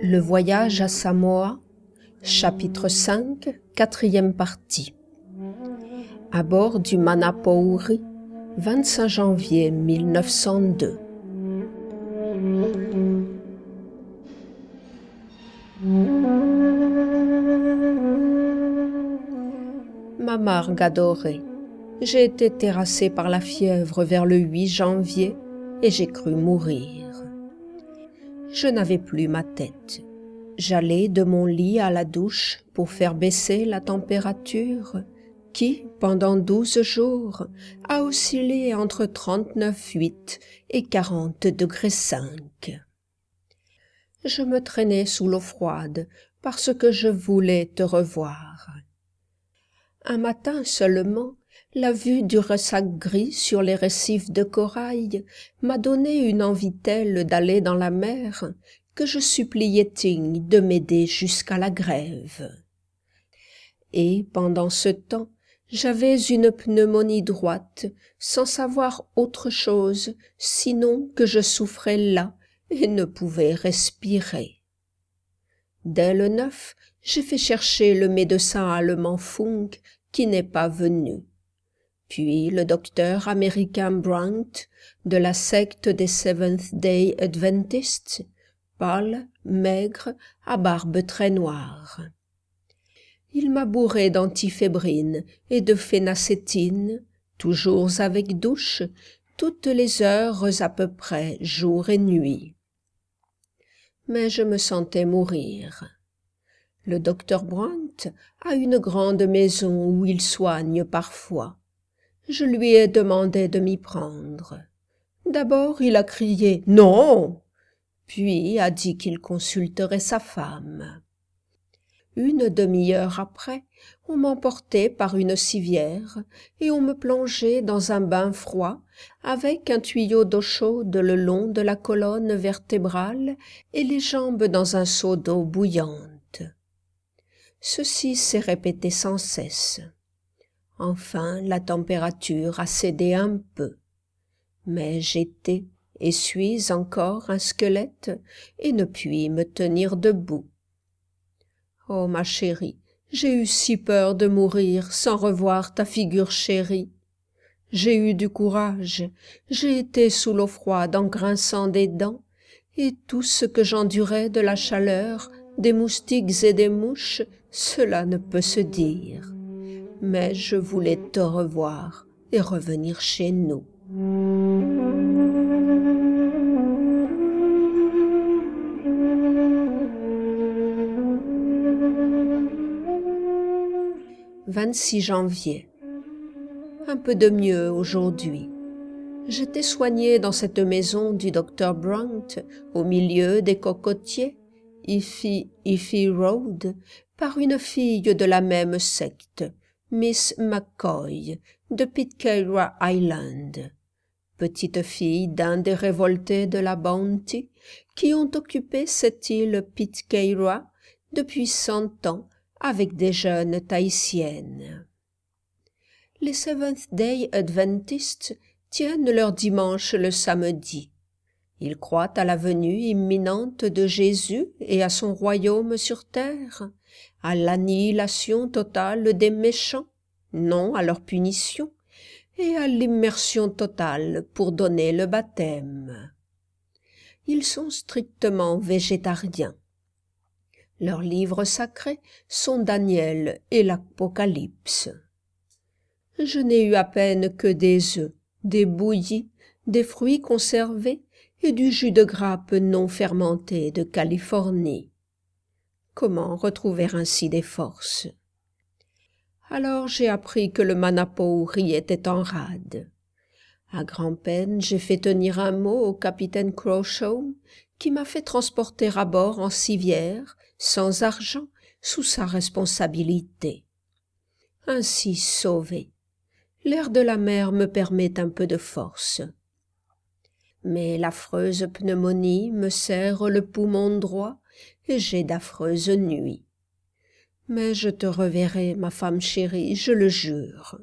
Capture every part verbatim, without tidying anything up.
Le voyage à Samoa, chapitre cinq, quatrième partie. À bord du Manapouri, vingt-cinq janvier mille neuf cent deux. Ma margue adorée, j'ai été terrassée par la fièvre vers le huit janvier et j'ai cru mourir. Je n'avais plus ma tête. J'allais de mon lit à la douche pour faire baisser la température qui, pendant douze jours, a oscillé entre trente-neuf virgule huit et quarante degrés cinq. Je me traînais sous l'eau froide parce que je voulais te revoir. Un matin seulement, la vue du ressac gris sur les récifs de corail m'a donné une envie telle d'aller dans la mer que je suppliai Ting de m'aider jusqu'à la grève. Et pendant ce temps, j'avais une pneumonie droite, sans savoir autre chose, sinon que je souffrais là et ne pouvais respirer. Dès le neuf, j'ai fait chercher le médecin allemand Funk, qui n'est pas venu. Puis le docteur américain Brandt, de la secte des Seventh-day Adventists, pâle, maigre, à barbe très noire. Il m'a bourré d'antifébrine et de phénacétine, toujours avec douche, toutes les heures à peu près, jour et nuit. Mais je me sentais mourir. Le docteur Brandt a une grande maison où il soigne parfois. Je lui ai demandé de m'y prendre. D'abord il a crié « Non !» puis a dit qu'il consulterait sa femme. Une demi-heure après, on m'emportait par une civière et on me plongeait dans un bain froid avec un tuyau d'eau chaude le long de la colonne vertébrale et les jambes dans un seau d'eau bouillante. Ceci s'est répété sans cesse. Enfin, la température a cédé un peu. Mais j'étais et suis encore un squelette et ne puis me tenir debout. Oh, ma chérie, j'ai eu si peur de mourir sans revoir ta figure chérie. J'ai eu du courage, j'ai été sous l'eau froide en grinçant des dents, et tout ce que j'endurais de la chaleur, des moustiques et des mouches, cela ne peut se dire. Mais je voulais te revoir et revenir chez nous. vingt-six janvier. Un peu de mieux aujourd'hui. J'étais soignée dans cette maison du docteur Brandt, au milieu des cocotiers, Ify, Ify Road, par une fille de la même secte, Miss McCoy, de Pitcairn Island, petite fille d'un des révoltés de la Bounty, qui ont occupé cette île Pitcairn depuis cent ans, avec des jeunes tahitiennes. Les Seventh-day Adventists tiennent leur dimanche le samedi. Ils croient à la venue imminente de Jésus et à son royaume sur terre, à l'annihilation totale des méchants, non à leur punition, et à l'immersion totale pour donner le baptême. Ils sont strictement végétariens. Leurs livres sacrés sont Daniel et l'Apocalypse. Je n'ai eu à peine que des œufs, des bouillies, des fruits conservés et du jus de grappe non fermenté de Californie. Comment retrouver ainsi des forces? Alors j'ai appris que le Manapouri était en rade. À grand-peine, j'ai fait tenir un mot au capitaine Crawshaw, qui m'a fait transporter à bord en civière, sans argent, sous sa responsabilité. Ainsi sauvé. L'air de la mer me permet un peu de force. Mais l'affreuse pneumonie me serre le poumon droit et j'ai d'affreuses nuits. Mais je te reverrai, ma femme chérie, je le jure.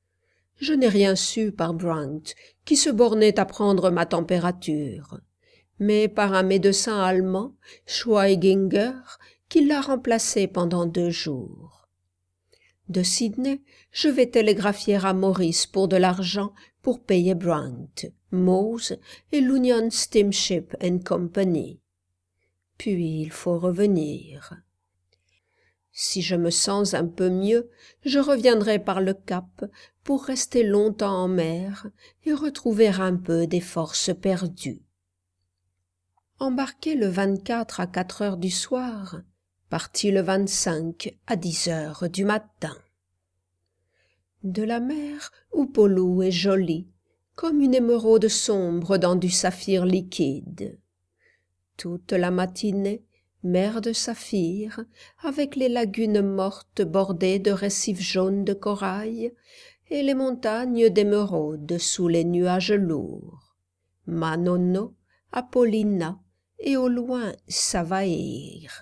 Je n'ai rien su par Brandt, qui se bornait à prendre ma température. mais par un médecin allemand, Schweiginger, qui l'a remplacé pendant deux jours. De Sydney, je vais télégraphier à Maurice pour de l'argent pour payer Brant, Mose et l'Union Steamship and Company. Puis il faut revenir. Si je me sens un peu mieux, je reviendrai par le Cap pour rester longtemps en mer et retrouver un peu des forces perdues. Embarqué le vingt-quatre à quatre heures du soir, parti le vingt-cinq à dix heures du matin. De la mer, Upolu est jolie, comme une émeraude sombre dans du saphir liquide. Toute la matinée, mer de saphir, avec les lagunes mortes bordées de récifs jaunes de corail, et les montagnes d'émeraude sous les nuages lourds. Manono, Apollina, et au loin Savaïr.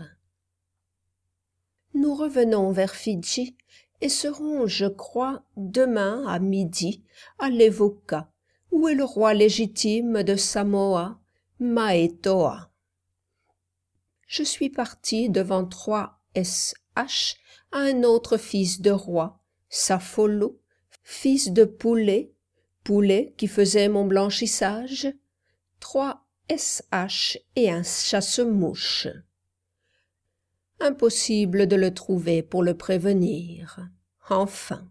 Nous revenons vers Fidji et serons, je crois, demain à midi à Levuka, où est le roi légitime de Samoa, Maetoa. Je suis parti devant trois S H à un autre fils de roi, Safolo, fils de Poulet, Poulet qui faisait mon blanchissage, trois S H et un chasse-mouche. Impossible de le trouver pour le prévenir. Enfin.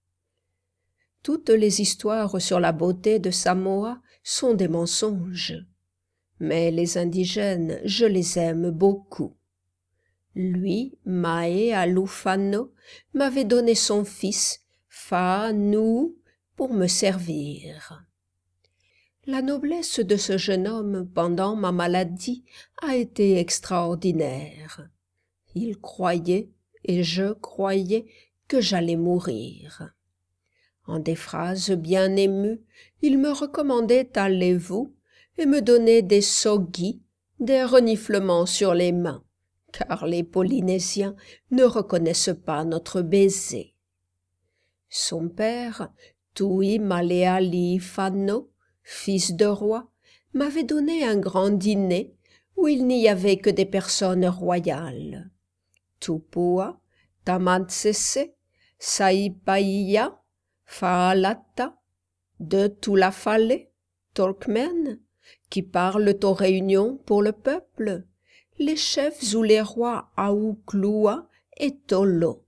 Toutes les histoires sur la beauté de Samoa sont des mensonges. Mais les indigènes, je les aime beaucoup. Lui, Mae Alufano, m'avait donné son fils, Fa-Nou, pour me servir. La noblesse de ce jeune homme pendant ma maladie a été extraordinaire. Il croyait, et je croyais, que j'allais mourir. En des phrases bien émues, il me recommandait à Levu et me donnait des sogis, des reniflements sur les mains, car les Polynésiens ne reconnaissent pas notre baiser. Son père, Tui Maleali Fano, fils de roi, m'avait donné un grand dîner où il n'y avait que des personnes royales. Tupua, Tamansese, Saipaia, Faalata, de Tulafale, Turkmènes, qui parlent aux réunions pour le peuple, les chefs ou les rois Aouklua et Tolo.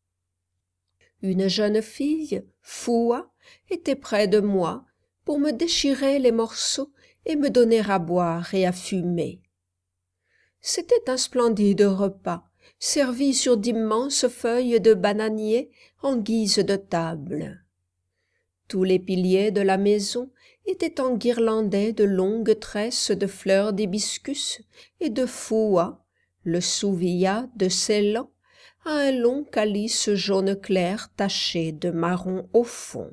Une jeune fille, Foua, était près de moi pour me déchirer les morceaux et me donner à boire et à fumer. C'était un splendide repas, servi sur d'immenses feuilles de bananier en guise de table. Tous les piliers de la maison étaient enguirlandés de longues tresses de fleurs d'hibiscus et de foua, le souvia de Ceylan, à un long calice jaune clair taché de marron au fond.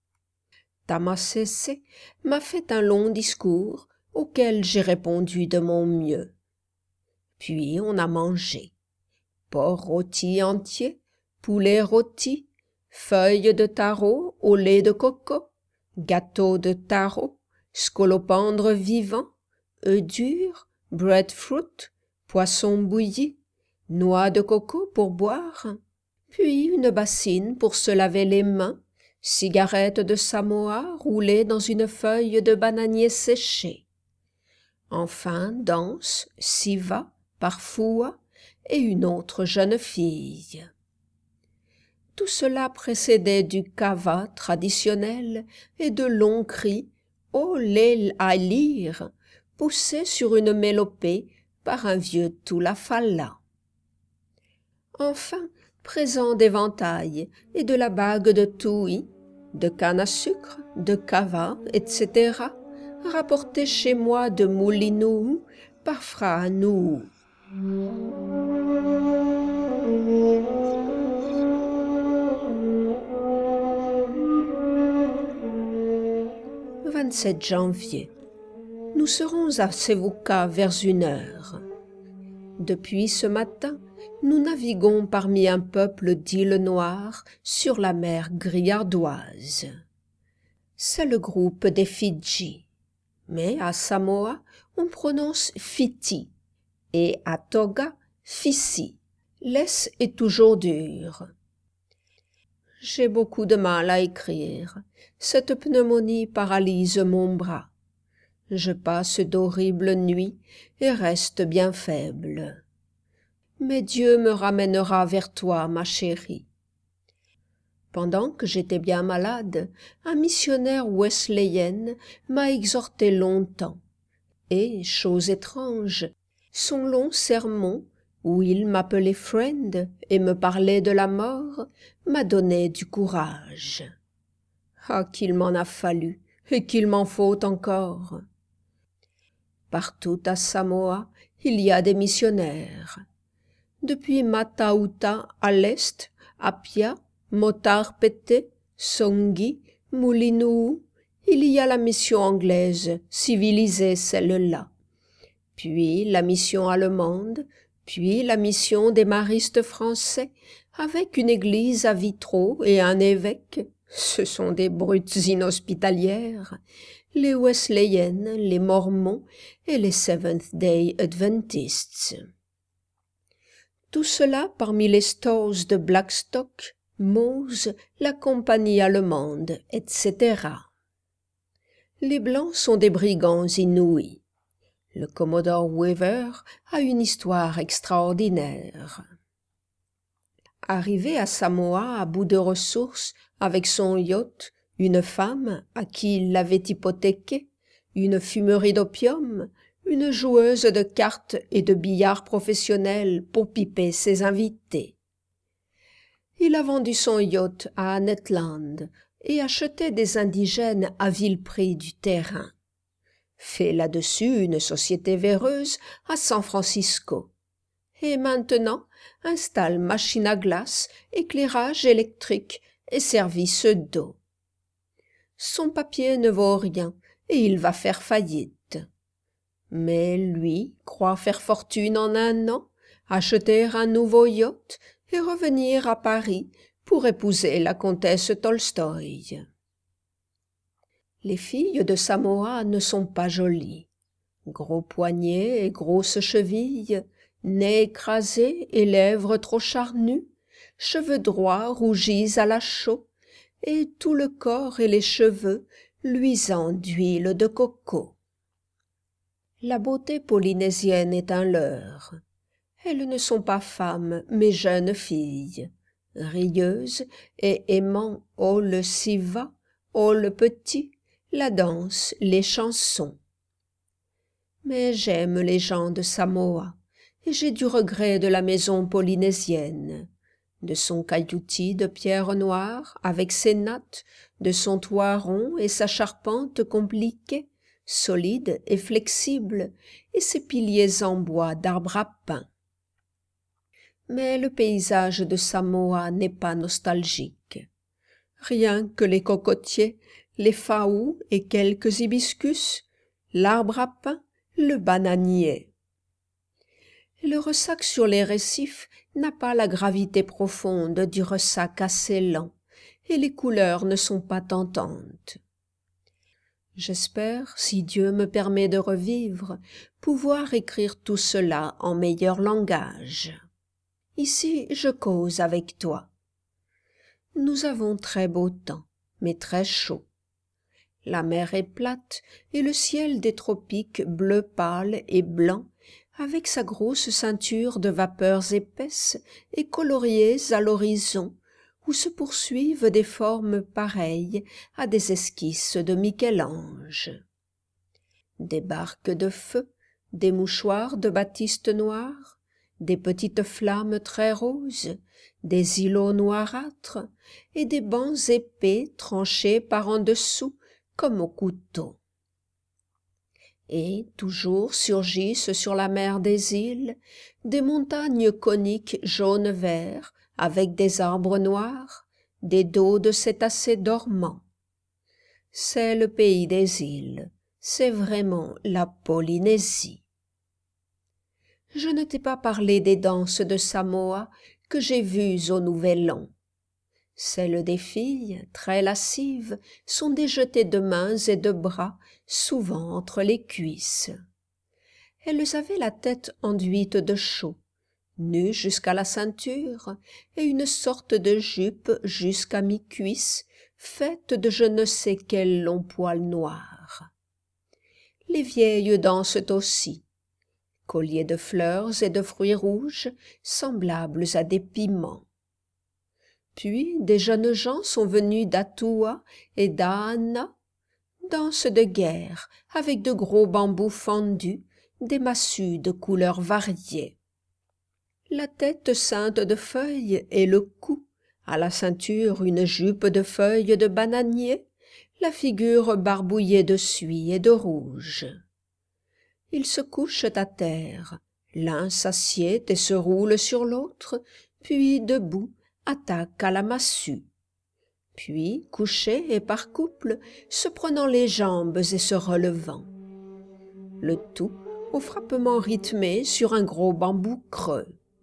Tamasese m'a fait un long discours auquel j'ai répondu de mon mieux. Puis on a mangé. Porc rôti entier, poulet rôti, feuilles de taro au lait de coco, gâteau de taro, scolopendre vivant, œufs durs, breadfruit, poisson bouilli, noix de coco pour boire, puis une bassine pour se laver les mains, cigarette de Samoa roulée dans une feuille de bananier séché. Enfin, danse, siva, parfoua, et une autre jeune fille. Tout cela précédait du kava traditionnel et de longs cris « Olé à lire » poussés sur une mélopée par un vieux Tulafala. Enfin, présent d'éventail et de la bague de Tui, de canne à sucre, de kava, et cetera, rapportés chez moi de Moulinou par Fra Nou. vingt-sept janvier. Nous serons à Sevuka vers une heure. Depuis ce matin, nous naviguons parmi un peuple d'îles noires sur la mer grillardoise. C'est le groupe des Fidji. Mais à Samoa, on prononce Fiti et à Toga, Fissi. L'S est toujours dur. J'ai beaucoup de mal à écrire. Cette pneumonie paralyse mon bras. Je passe d'horribles nuits et reste bien faible. Mais Dieu me ramènera vers toi, ma chérie. Pendant que j'étais bien malade, un missionnaire wesleyen m'a exhorté longtemps. Et, chose étrange, son long sermon, où il m'appelait friend et me parlait de la mort, m'a donné du courage. Ah, qu'il m'en a fallu, et qu'il m'en faut encore. Partout à Samoa, il y a des missionnaires. Depuis Matauta à l'est, Apia, Motarpete, Songi, Moulinou, il y a la mission anglaise, civilisée celle-là. Puis la mission allemande, puis la mission des maristes français, avec une église à vitraux et un évêque. Ce sont des brutes inhospitalières, les Wesleyennes, les Mormons et les Seventh-day Adventists. Tout cela parmi les stores de Blackstock, Mose, la compagnie allemande, et cetera. Les Blancs sont des brigands inouïs. Le commodore Weaver a une histoire extraordinaire. Arrivé à Samoa à bout de ressources, avec son yacht, une femme à qui il l'avait hypothéqué, une fumerie d'opium, une joueuse de cartes et de billard professionnel pour piper ses invités. Il a vendu son yacht à Annetland et acheté des indigènes à vil prix du terrain. Fait là-dessus une société véreuse à San Francisco. Et maintenant installe machine à glace, éclairage électrique et service d'eau. Son papier ne vaut rien et il va faire faillite. Mais lui croit faire fortune en un an, acheter un nouveau yacht et revenir à Paris pour épouser la comtesse Tolstoï. Les filles de Samoa ne sont pas jolies. Gros poignets et grosses chevilles, nez écrasé et lèvres trop charnues, cheveux droits rougis à la chaux, et tout le corps et les cheveux luisants d'huile de coco. La beauté polynésienne est un leurre. Elles ne sont pas femmes, mais jeunes filles, rieuses et aimant oh le siva, oh le petit, la danse, les chansons. Mais j'aime les gens de Samoa, et j'ai du regret de la maison polynésienne, de son cailloutis de pierre noire avec ses nattes, de son toit rond et sa charpente compliquée, solide et flexible, et ses piliers en bois d'arbre à pain. Mais le paysage de Samoa n'est pas nostalgique. Rien que les cocotiers, les faous et quelques hibiscus, l'arbre à pain, le bananier. Le ressac sur les récifs n'a pas la gravité profonde du ressac assez lent, et les couleurs ne sont pas tentantes. J'espère, si Dieu me permet de revivre, pouvoir écrire tout cela en meilleur langage. Ici, je cause avec toi. Nous avons très beau temps, mais très chaud. La mer est plate et le ciel des tropiques bleu pâle et blanc, avec sa grosse ceinture de vapeurs épaisses et coloriées à l'horizon, où se poursuivent des formes pareilles à des esquisses de Michel-Ange. Des barques de feu, des mouchoirs de batiste noire, des petites flammes très roses, des îlots noirâtres et des bancs épais tranchés par en dessous comme au couteau. Et toujours surgissent sur la mer des îles des montagnes coniques jaune-vert avec des arbres noirs, des dos de cétacés dormants. C'est le pays des îles, c'est vraiment la Polynésie. Je ne t'ai pas parlé des danses de Samoa que j'ai vues au Nouvel An. Celles des filles, très lascives, sont déjetées de mains et de bras, souvent entre les cuisses. Elles avaient la tête enduite de chaux, nues jusqu'à la ceinture, et une sorte de jupe jusqu'à mi-cuisse, faite de je ne sais quel long poil noir. Les vieilles dansent aussi, colliers de fleurs et de fruits rouges, semblables à des piments. Puis des jeunes gens sont venus d'Atoua et d'Ahana, danse de guerre, avec de gros bambous fendus, des massues de couleurs variées. La tête ceinte de feuilles et le cou, à la ceinture une jupe de feuilles de bananier, la figure barbouillée de suie et de rouge. Ils se couchent à terre, l'un s'assied et se roule sur l'autre, puis debout attaque à la massue. Puis, couchés et par couple, se prenant les jambes et se relevant. Le tout au frappement rythmé sur un gros bambou creux.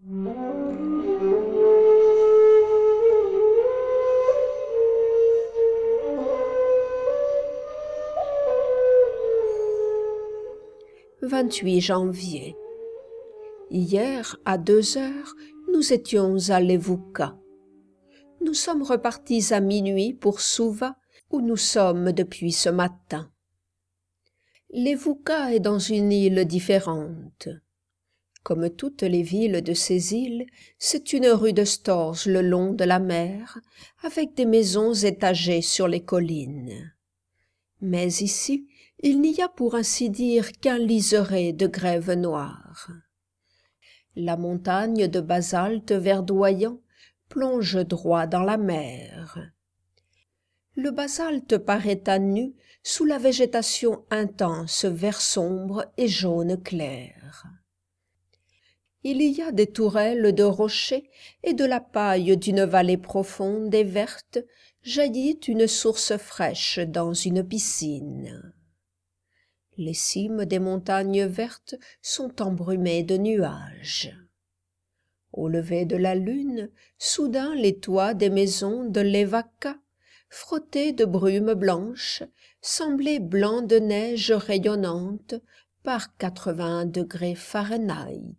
vingt-huit janvier. Hier, à deux heures, nous étions à Levuka. Nous sommes repartis à minuit pour Suva, où nous sommes depuis ce matin. Levuka est dans une île différente. Comme toutes les villes de ces îles, c'est une rue de Stors le long de la mer, avec des maisons étagées sur les collines. Mais ici, il n'y a pour ainsi dire qu'un liseré de grève noire. La montagne de basalte verdoyant plonge droit dans la mer. Le basalte paraît à nu sous la végétation intense vert sombre et jaune clair. Il y a des tourelles de rochers et de la paille d'une vallée profonde et verte jaillit une source fraîche dans une piscine. Les cimes des montagnes vertes sont embrumées de nuages. Au lever de la lune, soudain les toits des maisons de Levaka, frottés de brume blanche, semblaient blancs de neige rayonnante par quatre-vingts degrés Fahrenheit.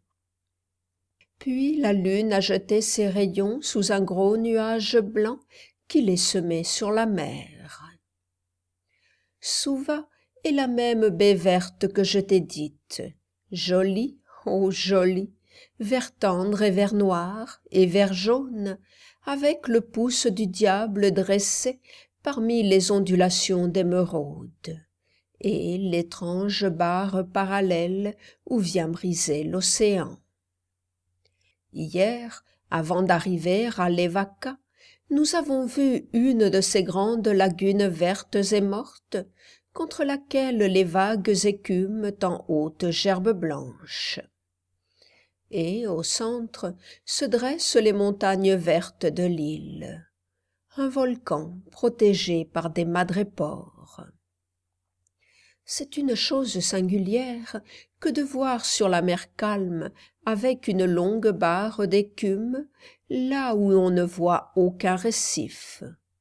Puis la lune a jeté ses rayons sous un gros nuage blanc qui les semait sur la mer. Suva est la même baie verte que je t'ai dite, jolie, oh jolie, vert tendre et vert noir et vert jaune, avec le pouce du diable dressé parmi les ondulations d'émeraude, et l'étrange barre parallèle où vient briser l'océan. Hier, avant d'arriver à Levaka, nous avons vu une de ces grandes lagunes vertes et mortes, contre laquelle les vagues écument en hautes gerbes blanches. Et au centre se dressent les montagnes vertes de l'île, un volcan protégé par des madrépores. C'est une chose singulière que de voir sur la mer calme, avec une longue barre d'écume, là où on ne voit aucun récif.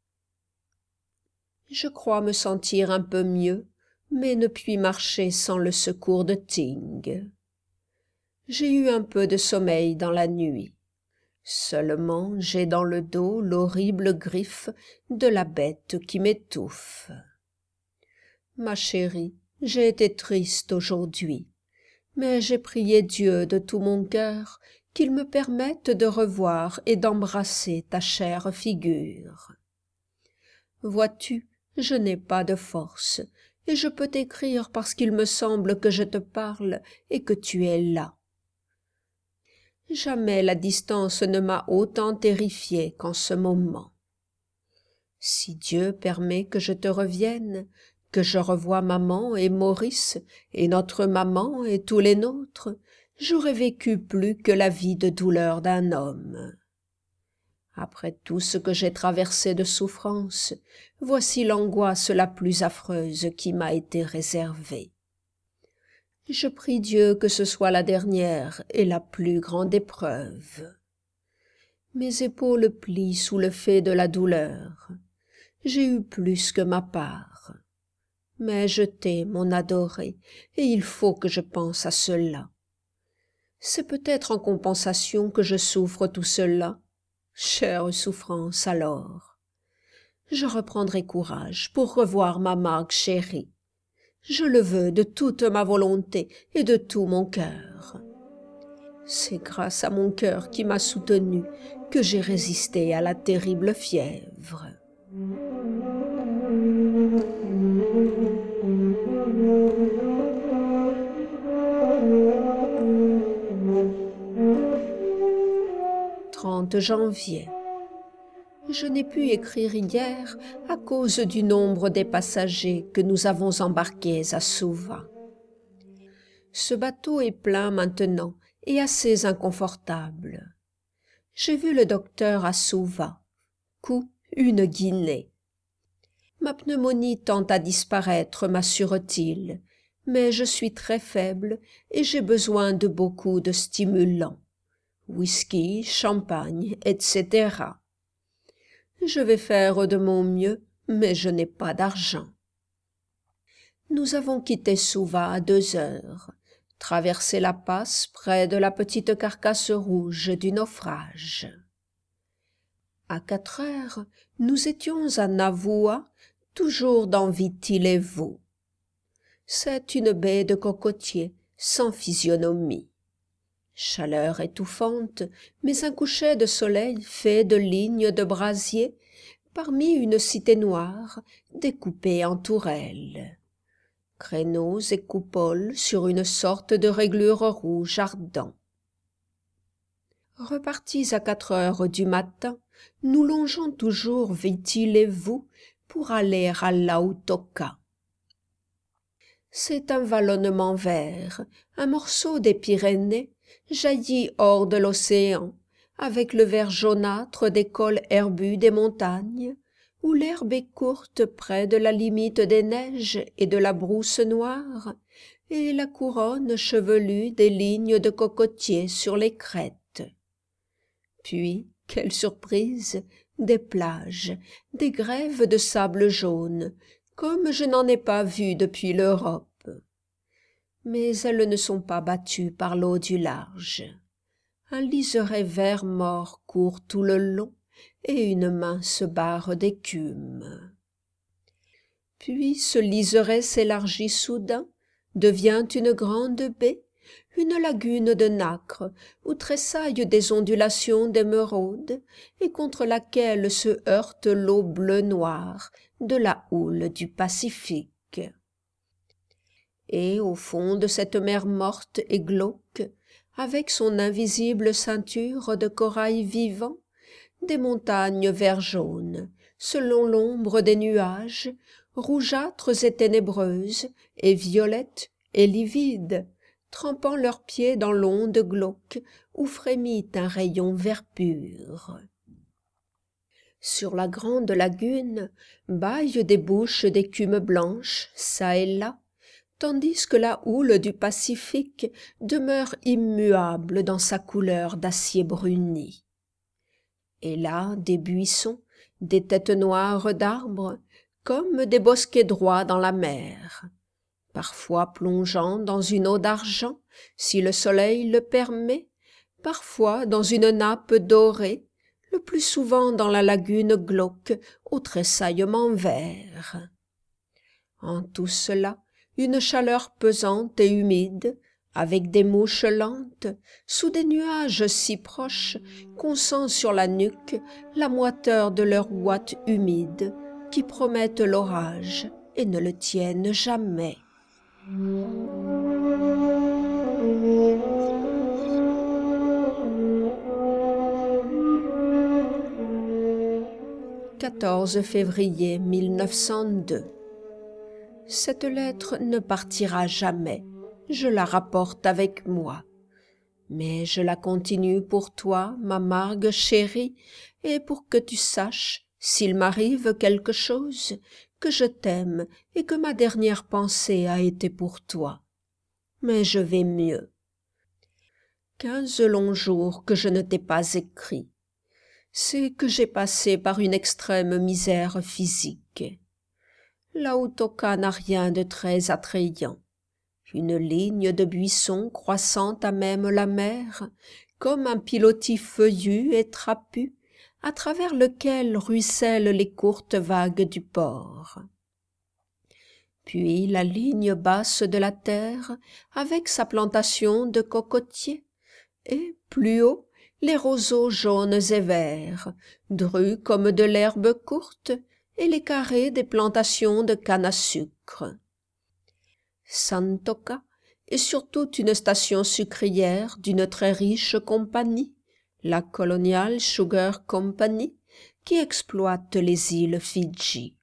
Je crois me sentir un peu mieux, mais ne puis marcher sans le secours de Ting. J'ai eu un peu de sommeil dans la nuit. Seulement j'ai dans le dos l'horrible griffe de la bête qui m'étouffe. Ma chérie, j'ai été triste aujourd'hui, mais j'ai prié Dieu de tout mon cœur qu'il me permette de revoir et d'embrasser ta chère figure. Vois-tu, je n'ai pas de force, et je peux t'écrire parce qu'il me semble que je te parle et que tu es là. Jamais la distance ne m'a autant terrifiée qu'en ce moment. Si Dieu permet que je te revienne, que je revoie maman et Maurice, et notre maman et tous les nôtres, j'aurais vécu plus que la vie de douleur d'un homme. Après tout ce que j'ai traversé de souffrance, voici l'angoisse la plus affreuse qui m'a été réservée. Je prie Dieu que ce soit la dernière et la plus grande épreuve. Mes épaules plient sous le fait de la douleur. J'ai eu plus que ma part. Mais je t'ai, mon adoré, et il faut que je pense à cela. C'est peut-être en compensation que je souffre tout cela. Chère souffrance alors. Je reprendrai courage pour revoir ma Margue chérie. Je le veux de toute ma volonté et de tout mon cœur. C'est grâce à mon cœur qui m'a soutenu que j'ai résisté à la terrible fièvre. trente janvier. Je n'ai pu écrire hier à cause du nombre des passagers que nous avons embarqués à Suva. Ce bateau est plein maintenant et assez inconfortable. J'ai vu le docteur à Suva. Coût une guinée. Ma pneumonie tend à disparaître, m'assure-t-il, mais je suis très faible et j'ai besoin de beaucoup de stimulants. Whisky, champagne, et cetera. Je vais faire de mon mieux, mais je n'ai pas d'argent. Nous avons quitté Suva à deux heures, traversé la passe près de la petite carcasse rouge du naufrage. À quatre heures, nous étions à Navua, toujours dans Viti-Levu. C'est une baie de cocotiers, sans physionomie. Chaleur étouffante, mais un coucher de soleil fait de lignes de brasier parmi une cité noire découpée en tourelles. Créneaux et coupoles sur une sorte de réglure rouge ardent. Repartis à quatre heures du matin, nous longeons toujours Viti-Levu pour aller à Lautoka. C'est un vallonnement vert, un morceau des Pyrénées, jaillit hors de l'océan, avec le vert jaunâtre des cols herbus des montagnes, où l'herbe est courte près de la limite des neiges et de la brousse noire, et la couronne chevelue des lignes de cocotiers sur les crêtes. Puis, quelle surprise, des plages, des grèves de sable jaune, comme je n'en ai pas vu depuis l'Europe. Mais elles ne sont pas battues par l'eau du large. Un liseret vert mort court tout le long, et une mince barre d'écume. Puis ce liseret s'élargit soudain, devient une grande baie, une lagune de nacre, où tressaillent des ondulations d'émeraude, et contre laquelle se heurte l'eau bleu-noire de la houle du Pacifique. Et au fond de cette mer morte et glauque, avec son invisible ceinture de corail vivant, des montagnes vert-jaune, selon l'ombre des nuages, rougeâtres et ténébreuses, et violettes et livides, trempant leurs pieds dans l'onde glauque où frémit un rayon vert pur. Sur la grande lagune bâillent des bouches d'écume blanche, çà et là, tandis que la houle du Pacifique demeure immuable dans sa couleur d'acier bruni. Et là, des buissons, des têtes noires d'arbres, comme des bosquets droits dans la mer, parfois plongeant dans une eau d'argent, si le soleil le permet, parfois dans une nappe dorée, le plus souvent dans la lagune glauque au tressaillement vert. En tout cela, une chaleur pesante et humide, avec des mouches lentes, sous des nuages si proches qu'on sent sur la nuque la moiteur de leurs ouates humides qui promettent l'orage et ne le tiennent jamais. quatorze février mille neuf cent deux. Cette lettre ne partira jamais, je la rapporte avec moi. Mais je la continue pour toi, ma Margue chérie, et pour que tu saches, s'il m'arrive quelque chose, que je t'aime et que ma dernière pensée a été pour toi. Mais je vais mieux. Quinze longs jours que je ne t'ai pas écrit. c'est que j'ai passé par une extrême misère physique. Lautoka n'a rien de très attrayant. Une ligne de buissons croissant à même la mer, comme un pilotis feuillu et trapu, à travers lequel ruissellent les courtes vagues du port. Puis la ligne basse de la terre, avec sa plantation de cocotiers, et, plus haut, les roseaux jaunes et verts, drus comme de l'herbe courte, et les carrés des plantations de canne à sucre. Santoka est surtout une station sucrière d'une très riche compagnie, la Colonial Sugar Company, qui exploite les îles Fidji.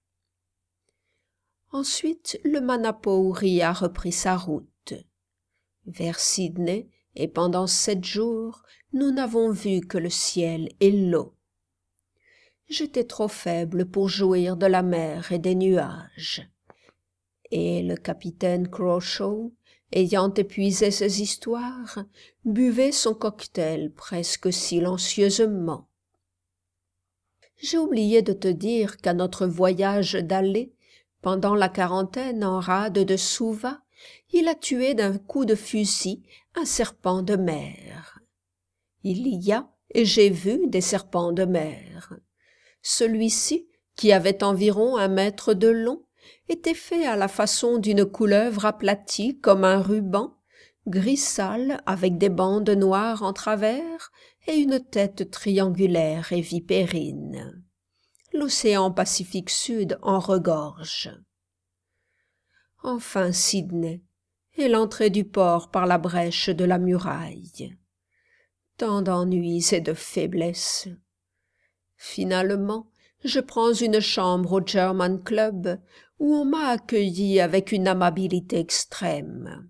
Ensuite, le Manapouri a repris sa route. Vers Sydney, et pendant sept jours, nous n'avons vu que le ciel et l'eau. J'étais trop faible pour jouir de la mer et des nuages. Et le capitaine Crawshaw, ayant épuisé ses histoires, buvait son cocktail presque silencieusement. J'ai oublié de te dire qu'à notre voyage d'aller, pendant la quarantaine en rade de Suva, il a tué d'un coup de fusil un serpent de mer. Il y a, et j'ai vu, des serpents de mer. Celui-ci, qui avait environ un mètre de long, était fait à la façon d'une couleuvre aplatie comme un ruban, gris sale avec des bandes noires en travers et une tête triangulaire et vipérine. L'océan Pacifique Sud en regorge. Enfin Sydney, et l'entrée du port par la brèche de la muraille. Tant d'ennuis et de faiblesses. Finalement, je prends une chambre au German Club, où on m'a accueilli avec une amabilité extrême.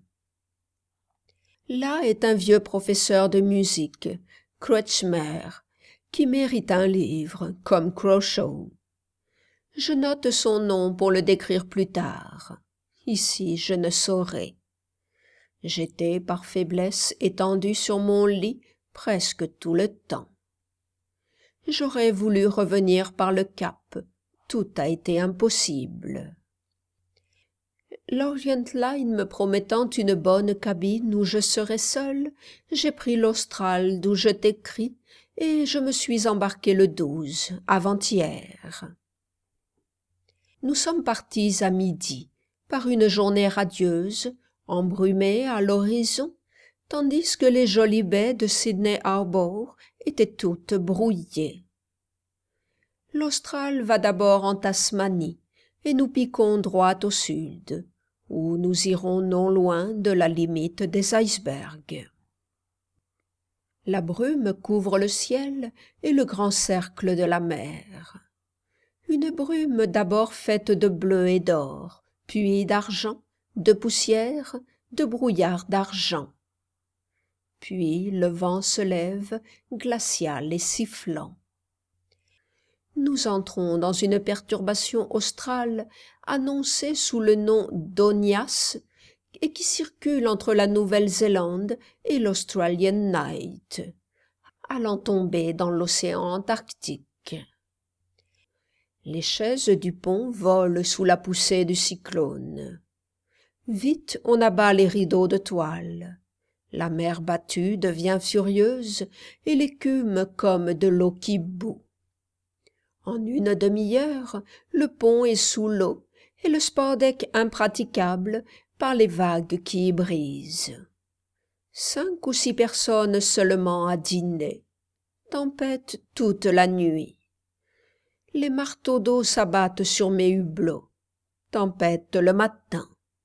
Là est un vieux professeur de musique, Kretschmer, qui mérite un livre, comme Crawshaw. Je note son nom pour le décrire plus tard. Ici, je ne saurais. J'étais, par faiblesse, étendu sur mon lit presque tout le temps. J'aurais voulu revenir par le Cap. Tout a été impossible. L'Orient Line me promettant une bonne cabine où je serais seul, j'ai pris l'Austral d'où je t'écris, et je me suis embarqué le douze, avant-hier. Nous sommes partis à midi, par une journée radieuse, embrumée à l'horizon, tandis que les jolies baies de Sydney Harbour étaient toutes brouillées. L'Austral va d'abord en Tasmanie, et nous piquons droit au sud, où nous irons non loin de la limite des icebergs. La brume couvre le ciel et le grand cercle de la mer. Une brume d'abord faite de bleu et d'or, puis d'argent, de poussière, de brouillard d'argent. Puis le vent se lève, glacial et sifflant. Nous entrons dans une perturbation australe annoncée sous le nom d'Onias et qui circule entre la Nouvelle-Zélande et l'Australian Night, allant tomber dans l'océan Antarctique. Les chaises du pont volent sous la poussée du cyclone. Vite on abat les rideaux de toile. La mer battue devient furieuse et l'écume comme de l'eau qui bout. En une demi-heure, le pont est sous l'eau et le sport-deck impraticable par les vagues qui y brisent. Cinq ou six personnes seulement à dîner. Tempête toute la nuit. Les marteaux d'eau s'abattent sur mes hublots. Tempête le matin.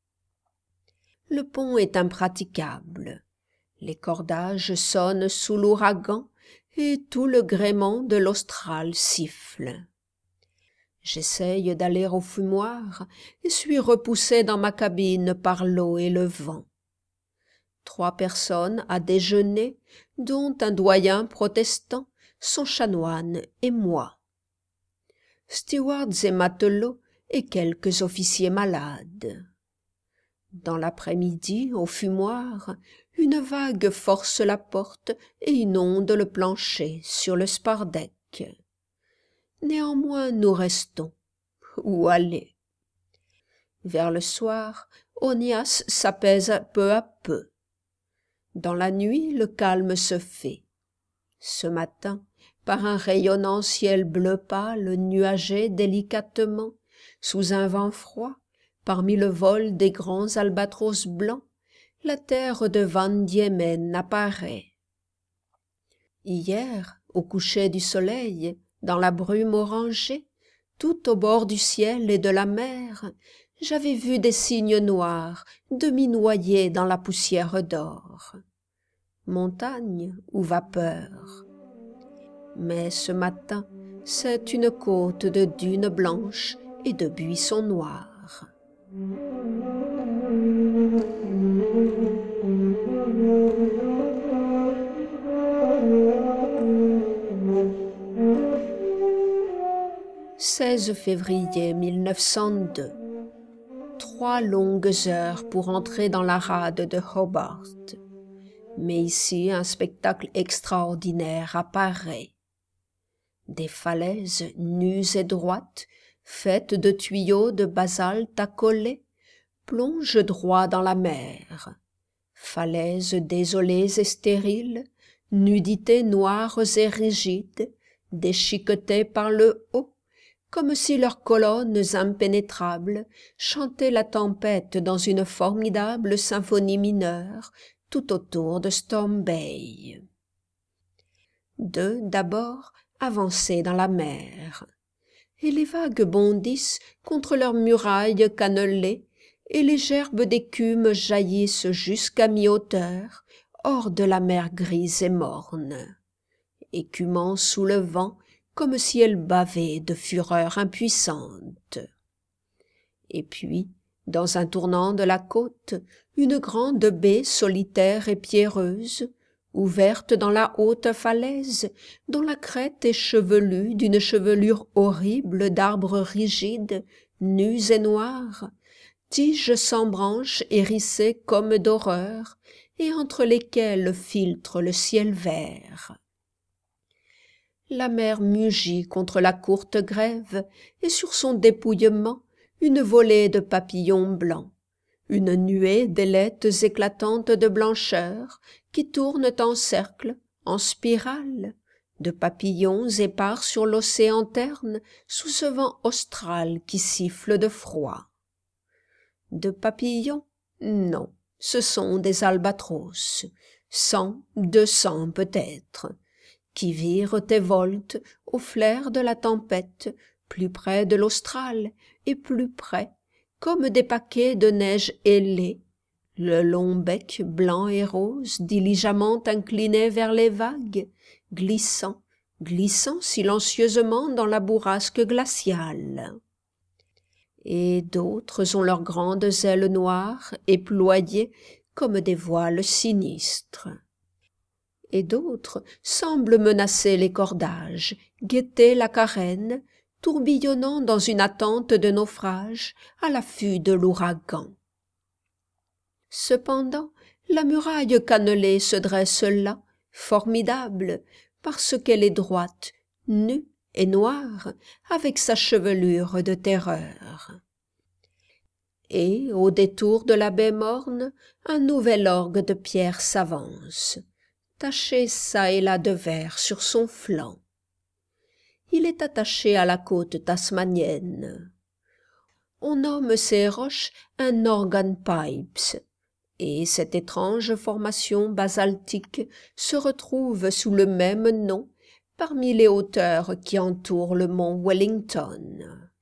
Le pont est impraticable. Les cordages sonnent sous l'ouragan et tout le gréement de l'Austral siffle. J'essaye d'aller au fumoir et suis repoussé dans ma cabine par l'eau et le vent. Trois personnes à déjeuner, dont un doyen protestant, son chanoine et moi. Stewards et matelots et quelques officiers malades. Dans l'après-midi, au fumoir, une vague force la porte et inonde le plancher sur le spar-deck. Néanmoins nous restons. Où aller? Vers le soir, Onias s'apaise peu à peu. Dans la nuit, le calme se fait. Ce matin, par un rayonnant ciel bleu pâle, nuagé délicatement, sous un vent froid, parmi le vol des grands albatros blancs, la terre de Van Diemen apparaît. Hier, au coucher du soleil, dans la brume orangée, tout au bord du ciel et de la mer, j'avais vu des cygnes noirs, demi-noyés dans la poussière d'or. Montagne ou vapeur? Mais ce matin, c'est une côte de dunes blanches et de buissons noirs. seize février mille neuf cent deux. Trois longues heures pour entrer dans la rade de Hobart. Mais ici, un spectacle extraordinaire apparaît. Des falaises nues et droites, faites de tuyaux de basalte accolés, plongent droit dans la mer. Falaises désolées et stériles, nudités noires et rigides, déchiquetées par le haut, comme si leurs colonnes impénétrables chantaient la tempête dans une formidable symphonie mineure tout autour de Storm Bay. Deux, d'abord, avançaient dans la mer, et les vagues bondissent contre leurs murailles cannelées, et les gerbes d'écume jaillissent jusqu'à mi-hauteur, hors de la mer grise et morne, écumant sous le vent comme si elle bavait de fureur impuissante. Et puis, dans un tournant de la côte, une grande baie solitaire et pierreuse, ouverte dans la haute falaise, dont la crête est chevelue d'une chevelure horrible d'arbres rigides, nus et noirs, tiges sans branches hérissées comme d'horreur, et entre lesquelles filtre le ciel vert. La mer mugit contre la courte grève, et sur son dépouillement, une volée de papillons blancs, une nuée d'ailettes éclatantes de blancheur, qui tournent en cercle, en spirale, de papillons épars sur l'océan terne, sous ce vent austral qui siffle de froid. De papillons? Non, ce sont des albatros, cent, deux cents peut-être, qui virent et volent au flair de la tempête, plus près de l'austral et plus près, comme des paquets de neige ailée, le long bec blanc et rose diligemment incliné vers les vagues, glissant, glissant silencieusement dans la bourrasque glaciale. Et d'autres ont leurs grandes ailes noires éployées comme des voiles sinistres. Et d'autres semblent menacer les cordages, guetter la carène, tourbillonnant dans une attente de naufrage à l'affût de l'ouragan. Cependant, la muraille cannelée se dresse là, formidable, parce qu'elle est droite, nue et noire, avec sa chevelure de terreur. Et, au détour de la baie morne, un nouvel orgue de pierre s'avance, taché çà et là de vert sur son flanc. Il est attaché à la côte tasmanienne. On nomme ces roches un organ pipes, et cette étrange formation basaltique se retrouve sous le même nom parmi les hauteurs qui entourent le mont Wellington.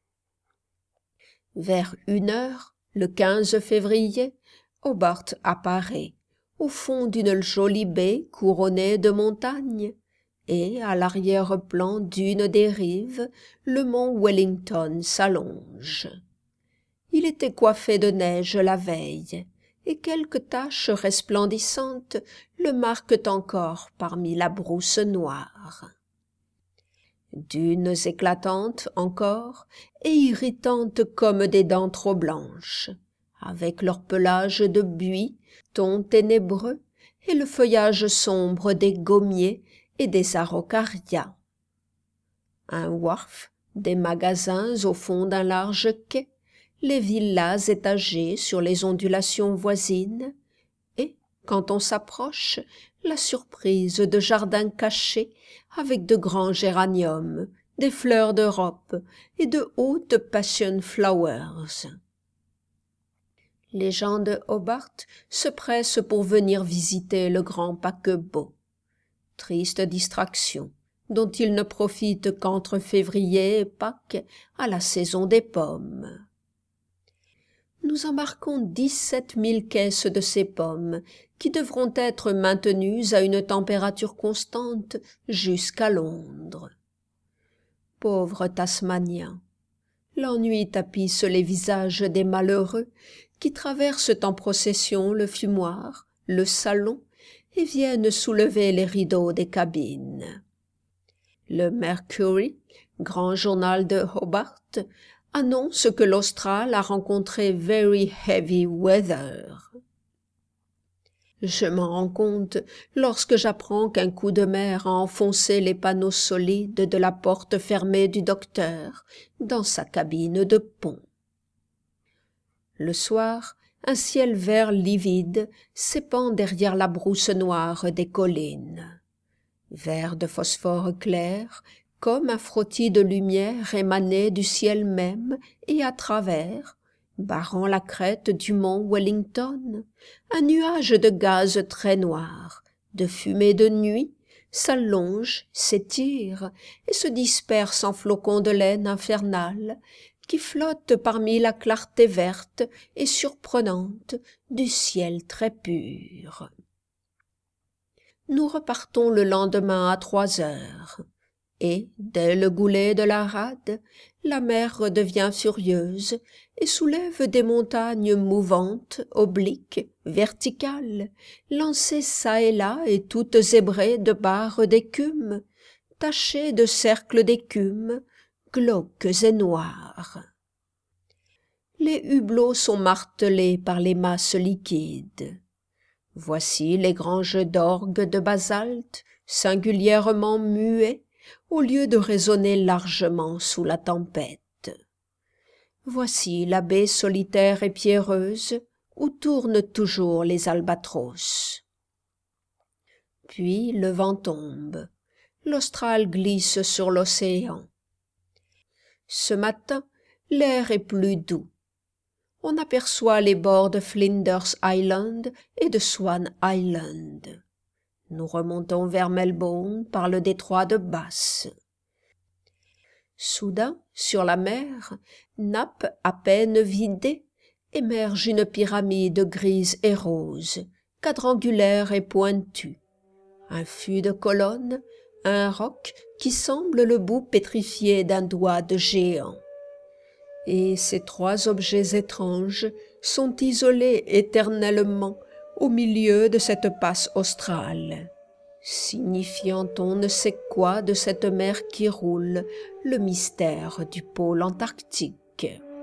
Vers une heure, le quinze février, Hobart apparaît, au fond d'une jolie baie couronnée de montagnes, et à l'arrière-plan d'une des rives, le mont Wellington s'allonge. Il était coiffé de neige la veille, et quelques taches resplendissantes le marquent encore parmi la brousse noire. Dunes éclatantes encore, et irritantes comme des dents trop blanches, avec leur pelage de buis, ton ténébreux, et le feuillage sombre des gommiers et des araucarias. un wharf, des magasins au fond d'un large quai, les villas étagées sur les ondulations voisines, et, quand on s'approche, la surprise de jardins cachés avec de grands géraniums, des fleurs d'Europe et de hautes passion flowers. Les gens de Hobart se pressent pour venir visiter le grand paquebot. Triste distraction, dont ils ne profitent qu'entre février et Pâques, à la saison des pommes. Nous embarquons dix-sept mille caisses de ces pommes, qui devront être maintenues à une température constante jusqu'à Londres. Pauvres Tasmaniens! L'ennui tapisse les visages des malheureux qui traversent en procession le fumoir, le salon, et viennent soulever les rideaux des cabines. Le Mercury, grand journal de Hobart, annonce que l'Austral a rencontré very heavy weather. Je m'en rends compte lorsque j'apprends qu'un coup de mer a enfoncé les panneaux solides de la porte fermée du docteur dans sa cabine de pont. Le soir, un ciel vert livide s'épand derrière la brousse noire des collines. Vert de phosphore clair, comme un frottis de lumière émané du ciel même et à travers, barrant la crête du mont Wellington, un nuage de gaz très noir, de fumée de nuit, s'allonge, s'étire et se disperse en flocons de laine infernale qui flottent parmi la clarté verte et surprenante du ciel très pur. Nous repartons le lendemain à trois heures. Et, dès le goulet de la rade, la mer redevient furieuse et soulève des montagnes mouvantes, obliques, verticales, lancées çà et là et toutes zébrées de barres d'écume, tachées de cercles d'écume, glauques et noirs. Les hublots sont martelés par les masses liquides. Voici les grands jeux d'orgue de basalte, singulièrement muets, au lieu de résonner largement sous la tempête. Voici la baie solitaire et pierreuse, où tournent toujours les albatros. Puis le vent tombe, l'Austral glisse sur l'océan. Ce matin, l'air est plus doux. On aperçoit les bords de Flinders Island et de Swan Island. Nous remontons vers Melbourne par le détroit de Bass. Soudain, sur la mer, nappe à peine vidée, émerge une pyramide grise et rose, quadrangulaire et pointue. Un fût de colonnes, un roc qui semble le bout pétrifié d'un doigt de géant. Et ces trois objets étranges sont isolés éternellement au milieu de cette passe australe, signifiant on ne sait quoi de cette mer qui roule, le mystère du pôle antarctique.